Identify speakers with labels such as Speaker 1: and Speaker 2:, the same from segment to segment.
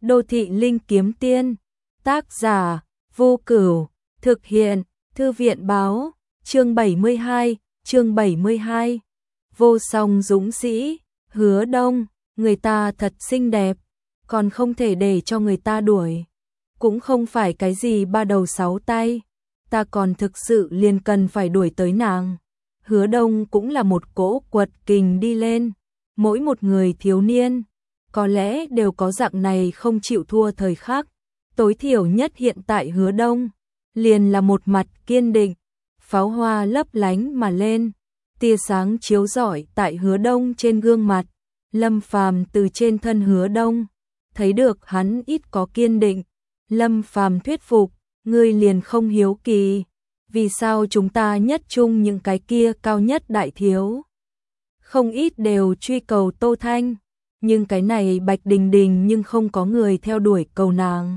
Speaker 1: Đô thị linh kiếm tiên. Tác giả: Vô Cửu. Thực hiện: Thư viện báo. Chương 72. Vô song dũng sĩ. Hứa Đông. Người ta thật xinh đẹp, còn không thể để cho người ta đuổi. Cũng không phải cái gì ba đầu sáu tay, ta còn thực sự liền cần phải đuổi tới nàng. Hứa Đông cũng là một cỗ quật kình đi lên. Mỗi một người thiếu niên có lẽ đều có dạng này không chịu thua thời khắc. Tối thiểu nhất hiện tại Hứa Đông liền là một mặt kiên định. Pháo hoa lấp lánh mà lên, tia sáng chiếu rọi tại Hứa Đông trên gương mặt. Lâm Phàm từ trên thân Hứa Đông thấy được hắn ít có kiên định. Lâm Phàm thuyết phục: ngươi liền không hiếu kỳ vì sao chúng ta nhất chung những cái kia cao nhất đại thiếu không ít đều truy cầu Tô Thanh, nhưng cái này Bạch Đình Đình nhưng không có người theo đuổi cầu nàng.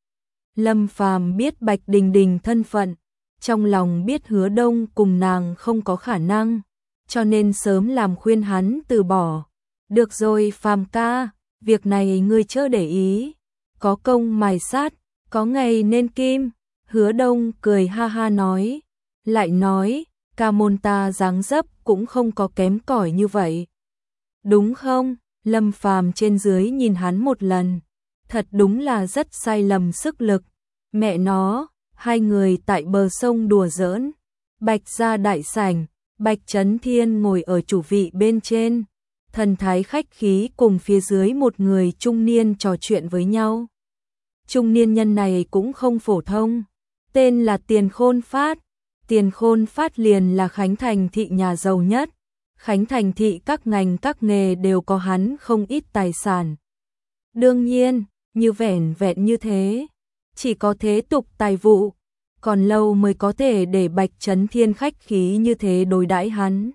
Speaker 1: Lâm Phàm biết Bạch Đình Đình thân phận, trong lòng biết Hứa Đông cùng nàng không có khả năng, cho nên sớm làm khuyên hắn từ bỏ. Được rồi Phàm ca, việc này ngươi chớ để ý, có công mài sát, có ngày nên kim. Hứa Đông cười ha ha nói, lại nói, ca môn ta dáng dấp cũng không có kém cỏi như vậy. Đúng không? Lâm Phàm trên dưới nhìn hắn một lần, thật đúng là rất sai lầm sức lực. Mẹ nó, hai người tại bờ sông đùa giỡn. Bạch gia đại sảnh, Bạch Chấn Thiên ngồi ở chủ vị bên trên, thần thái khách khí cùng phía dưới một người trung niên trò chuyện với nhau. Trung niên nhân này cũng không phổ thông, tên là Tiền Khôn Phát. Tiền Khôn Phát liền là Khánh Thành thị nhà giàu nhất. Khánh Thành thị các ngành các nghề đều có hắn không ít tài sản. Đương nhiên, như vẻn vẹn như thế, chỉ có thế tục tài vụ, còn lâu mới có thể để Bạch Chấn Thiên khách khí như thế đối đãi hắn.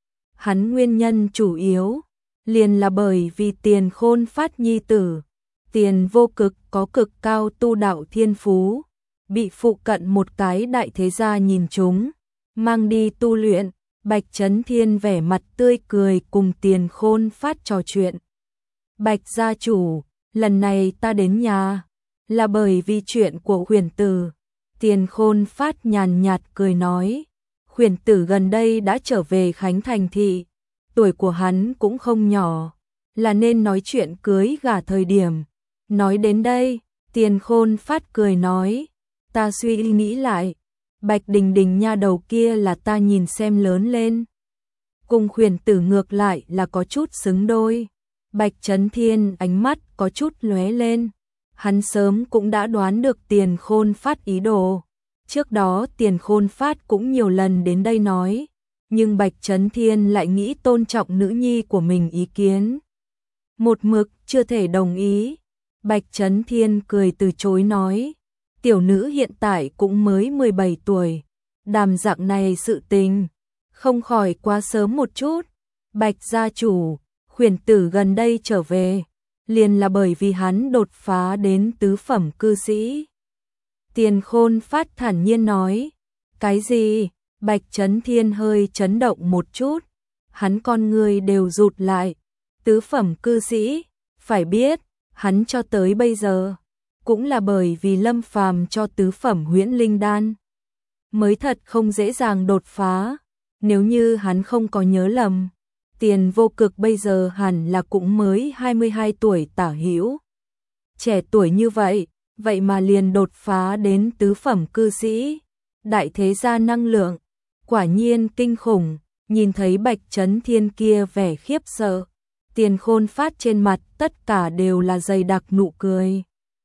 Speaker 1: Hắn nguyên nhân chủ yếu liền là bởi vì Tiền Khôn Phát nhi tử Tiền Vô Cực có cực cao tu đạo thiên phú, bị phụ cận một cái đại thế gia nhìn trúng, mang đi tu luyện. Bạch Chấn Thiên vẻ mặt tươi cười cùng Tiền Khôn Phát trò chuyện. Bạch gia chủ, lần này ta đến nhà là bởi vì chuyện của Khuyển Tử. Tiền Khôn Phát nhàn nhạt cười nói, Khuyển Tử gần đây đã trở về Khánh Thành thị, tuổi của hắn cũng không nhỏ, là nên nói chuyện cưới gả thời điểm. Nói đến đây, Tiền Khôn Phát cười nói, ta suy nghĩ lại, Bạch Đình Đình nha đầu kia là ta nhìn xem lớn lên, cùng Khuyển Tử ngược lại là có chút xứng đôi. Bạch Chấn Thiên ánh mắt có chút lóe lên, hắn sớm cũng đã đoán được Tiền Khôn Phát ý đồ. Trước đó Tiền Khôn Phát cũng nhiều lần đến đây nói, nhưng Bạch Chấn Thiên lại nghĩ tôn trọng nữ nhi của mình ý kiến, một mực chưa thể đồng ý. Bạch Chấn Thiên cười từ chối nói, tiểu nữ hiện tại cũng mới 17 tuổi, đàm dạng này sự tình, không khỏi quá sớm một chút. Bạch gia chủ, Khuyển Tử gần đây trở về, liền là bởi vì hắn đột phá đến tứ phẩm cư sĩ. Tiền Khôn Phát thản nhiên nói, cái gì? Bạch Chấn Thiên hơi chấn động một chút, hắn con người đều rụt lại. Tứ phẩm cư sĩ, phải biết, hắn cho tới bây giờ cũng là bởi vì Lâm Phàm cho tứ phẩm huyễn linh đan mới thật không dễ dàng đột phá. Nếu như hắn không có nhớ lầm, Tiền Vô Cực bây giờ hẳn là cũng mới 22 tuổi tả hữu. Trẻ tuổi như vậy, vậy mà liền đột phá đến tứ phẩm cư sĩ. Đại thế gia năng lượng, quả nhiên kinh khủng. Nhìn thấy Bạch Chấn Thiên kia vẻ khiếp sợ, Tiền Khôn Phát trên mặt tất cả đều là dày đặc nụ cười.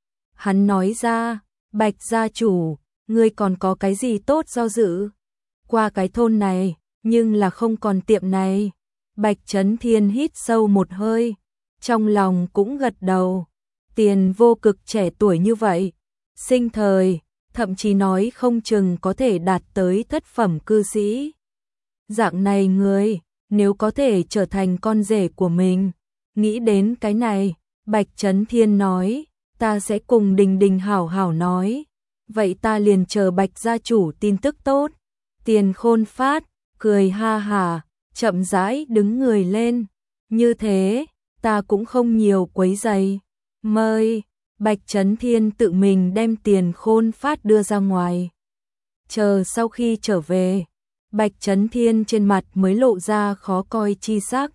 Speaker 1: Hắn nói ra, Bạch gia chủ, ngươi còn có cái gì tốt do dự? Qua cái thôn này, nhưng là không còn tiệm này. Bạch Chấn Thiên hít sâu một hơi, trong lòng cũng gật đầu. Tiền Vô Cực trẻ tuổi như vậy, sinh thời, thậm chí nói không chừng có thể đạt tới thất phẩm cư sĩ. Dạng này người, nếu có thể trở thành con rể của mình, nghĩ đến cái này, Bạch Chấn Thiên nói, ta sẽ cùng Đình Đình hảo hảo nói. Vậy ta liền chờ Bạch gia chủ tin tức tốt. Tiền Khôn Phát cười ha hả, chậm rãi đứng người lên. Như thế, ta cũng không nhiều quấy rầy. Mời. Bạch Chấn Thiên tự mình đem tiền khôn phát đưa ra ngoài. Chờ sau khi trở về, Bạch Chấn Thiên trên mặt mới lộ ra khó coi chi sắc.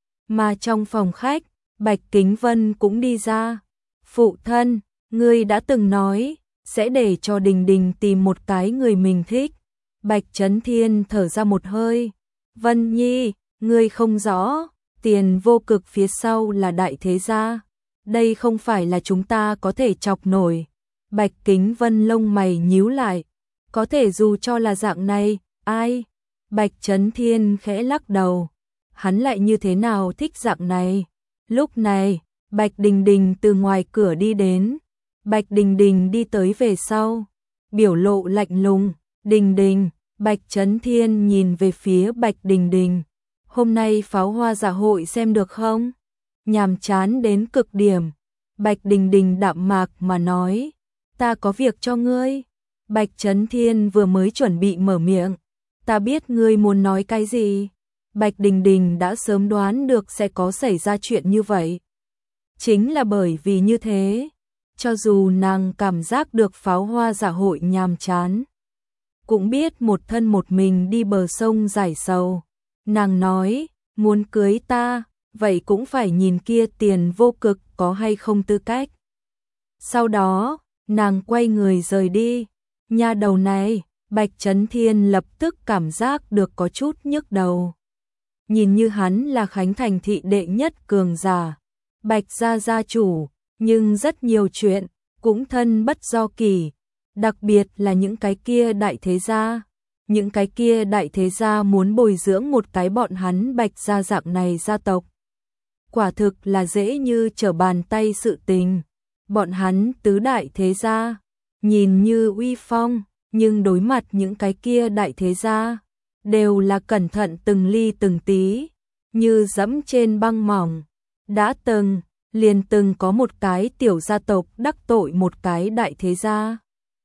Speaker 1: Mà trong phòng khách, Bạch Kính Vân cũng đi ra. Phụ thân, ngươi đã từng nói, sẽ để cho Đình Đình tìm một cái người mình thích. Bạch Chấn Thiên thở ra một hơi. Vân Nhi, ngươi không rõ, Tiền Vô Cực phía sau là đại thế gia. Đây không phải là chúng ta có thể chọc nổi. Bạch Kính Vân lông mày nhíu lại. Có thể dù cho là dạng này, ai? Bạch Chấn Thiên khẽ lắc đầu. Hắn lại như thế nào thích dạng này? Lúc này, Bạch Đình Đình từ ngoài cửa đi đến. Bạch Đình Đình đi tới về sau. Biểu lộ lạnh lùng. Đình Đình, Bạch Chấn Thiên nhìn về phía Bạch Đình Đình. Hôm nay pháo hoa dạ hội xem được không? Nhàm chán đến cực điểm. Bạch Đình Đình đạm mạc mà nói. Ta có việc cho ngươi. Bạch Chấn Thiên vừa mới chuẩn bị mở miệng. Ta biết ngươi muốn nói cái gì. Bạch Đình Đình đã sớm đoán được sẽ có xảy ra chuyện như vậy. Chính là bởi vì như thế, cho dù nàng cảm giác được pháo hoa dạ hội nhàm chán, cũng biết một thân một mình đi bờ sông giải sầu. Nàng nói, muốn cưới ta, vậy cũng phải nhìn kia Tiền Vô Cực có hay không tư cách. Sau đó, nàng quay người rời đi. Nha đầu này, Bạch Chấn Thiên lập tức cảm giác được có chút nhức đầu. Nhìn như hắn là Khánh Thành thị đệ nhất cường giả, Bạch gia gia chủ, nhưng rất nhiều chuyện cũng thân bất do kỳ, đặc biệt là những cái kia đại thế gia. Những cái kia đại thế gia muốn bồi dưỡng một cái bọn hắn Bạch gia dạng này gia tộc. Quả thực là dễ như trở bàn tay sự tình. Bọn hắn tứ đại thế gia, nhìn như uy phong, nhưng đối mặt những cái kia đại thế gia, đều là cẩn thận từng ly từng tí, như dẫm trên băng mỏng. Đã liền từng có một cái tiểu gia tộc đắc tội một cái đại thế gia.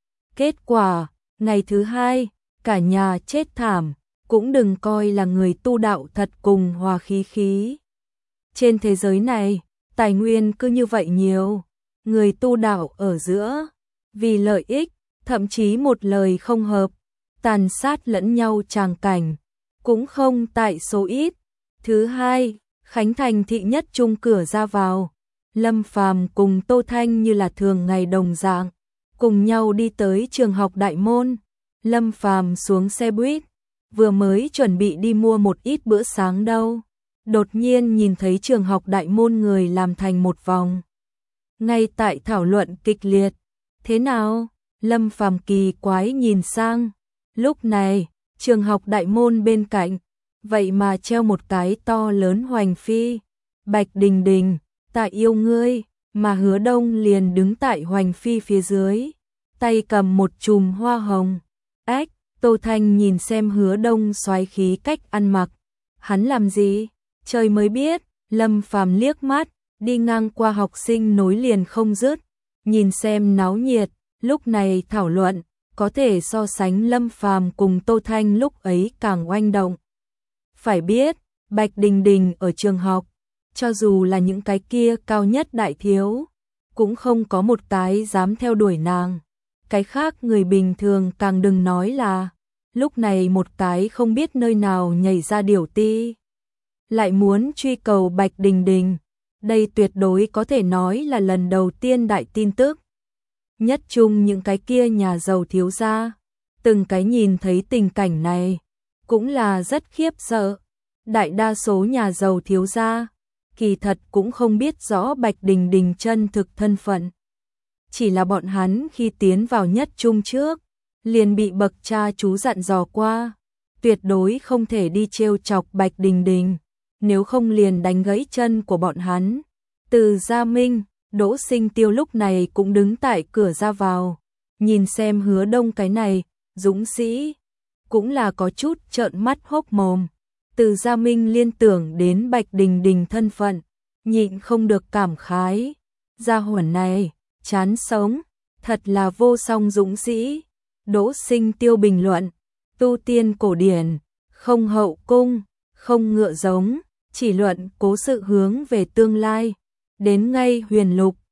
Speaker 1: Kết quả, ngày thứ hai, cả nhà chết thảm, cũng đừng coi là người tu đạo thật cùng hòa khí khí. Trên thế giới này, tài nguyên cứ như vậy nhiều, người tu đạo ở giữa, vì lợi ích, thậm chí một lời không hợp, tàn sát lẫn nhau tràng cảnh, cũng không tại số ít. Thứ hai, Khánh Thành thị nhất trung cửa ra vào, Lâm Phàm cùng Tô Thanh như là thường ngày đồng dạng, cùng nhau đi tới trường học Đại Môn. Lâm Phàm xuống xe buýt, vừa mới chuẩn bị đi mua một ít bữa sáng đâu, đột nhiên nhìn thấy trường học Đại Môn người làm thành một vòng. Ngay tại thảo luận kịch liệt. Thế nào? Lâm Phàm kỳ quái nhìn sang. Lúc này, trường học Đại Môn bên cạnh, vậy mà treo một cái to lớn hoành phi. Bạch Đình Đình, ta yêu ngươi, mà Hứa Đông liền đứng tại hoành phi phía dưới, tay cầm một chùm hoa hồng. Ách, Tô Thanh nhìn xem Hứa Đông xoái khí cách ăn mặc. Hắn làm gì? Trời mới biết. Lâm Phàm liếc mắt, đi ngang qua học sinh nối liền không dứt, nhìn xem náo nhiệt. Lúc này thảo luận, có thể so sánh Lâm Phàm cùng Tô Thanh lúc ấy càng oanh động. Phải biết, Bạch Đình Đình ở trường học, cho dù là những cái kia cao nhất đại thiếu, cũng không có một cái dám theo đuổi nàng. Cái khác người bình thường càng đừng nói là, lúc này một cái không biết nơi nào nhảy ra điểu ti, lại muốn truy cầu Bạch Đình Đình. Đây tuyệt đối có thể nói là lần đầu tiên đại tin tức. Nhất chung những cái kia nhà giàu thiếu gia, từng cái nhìn thấy tình cảnh này, cũng là rất khiếp sợ. Đại đa số nhà giàu thiếu gia, kỳ thật cũng không biết rõ Bạch Đình Đình chân thực thân phận. Chỉ là bọn hắn khi tiến vào nhất trung trước, liền bị bậc cha chú dặn dò qua, tuyệt đối không thể đi trêu chọc Bạch Đình Đình, nếu không liền đánh gãy chân của bọn hắn. Từ Gia Minh, Đỗ Sinh Tiêu lúc này cũng đứng tại cửa ra vào, nhìn xem Hứa Đông cái này, dũng sĩ, cũng là có chút trợn mắt hốc mồm. Từ Gia Minh liên tưởng đến Bạch Đình Đình thân phận, nhịn không được cảm khái. Gia hỏa này, chán sống, thật là vô song dũng sĩ. Đỗ Sinh Tiêu bình luận, tu tiên cổ điển, không hậu cung, không ngựa giống, chỉ luận cố sự hướng về tương lai. Đến ngay huyền lục,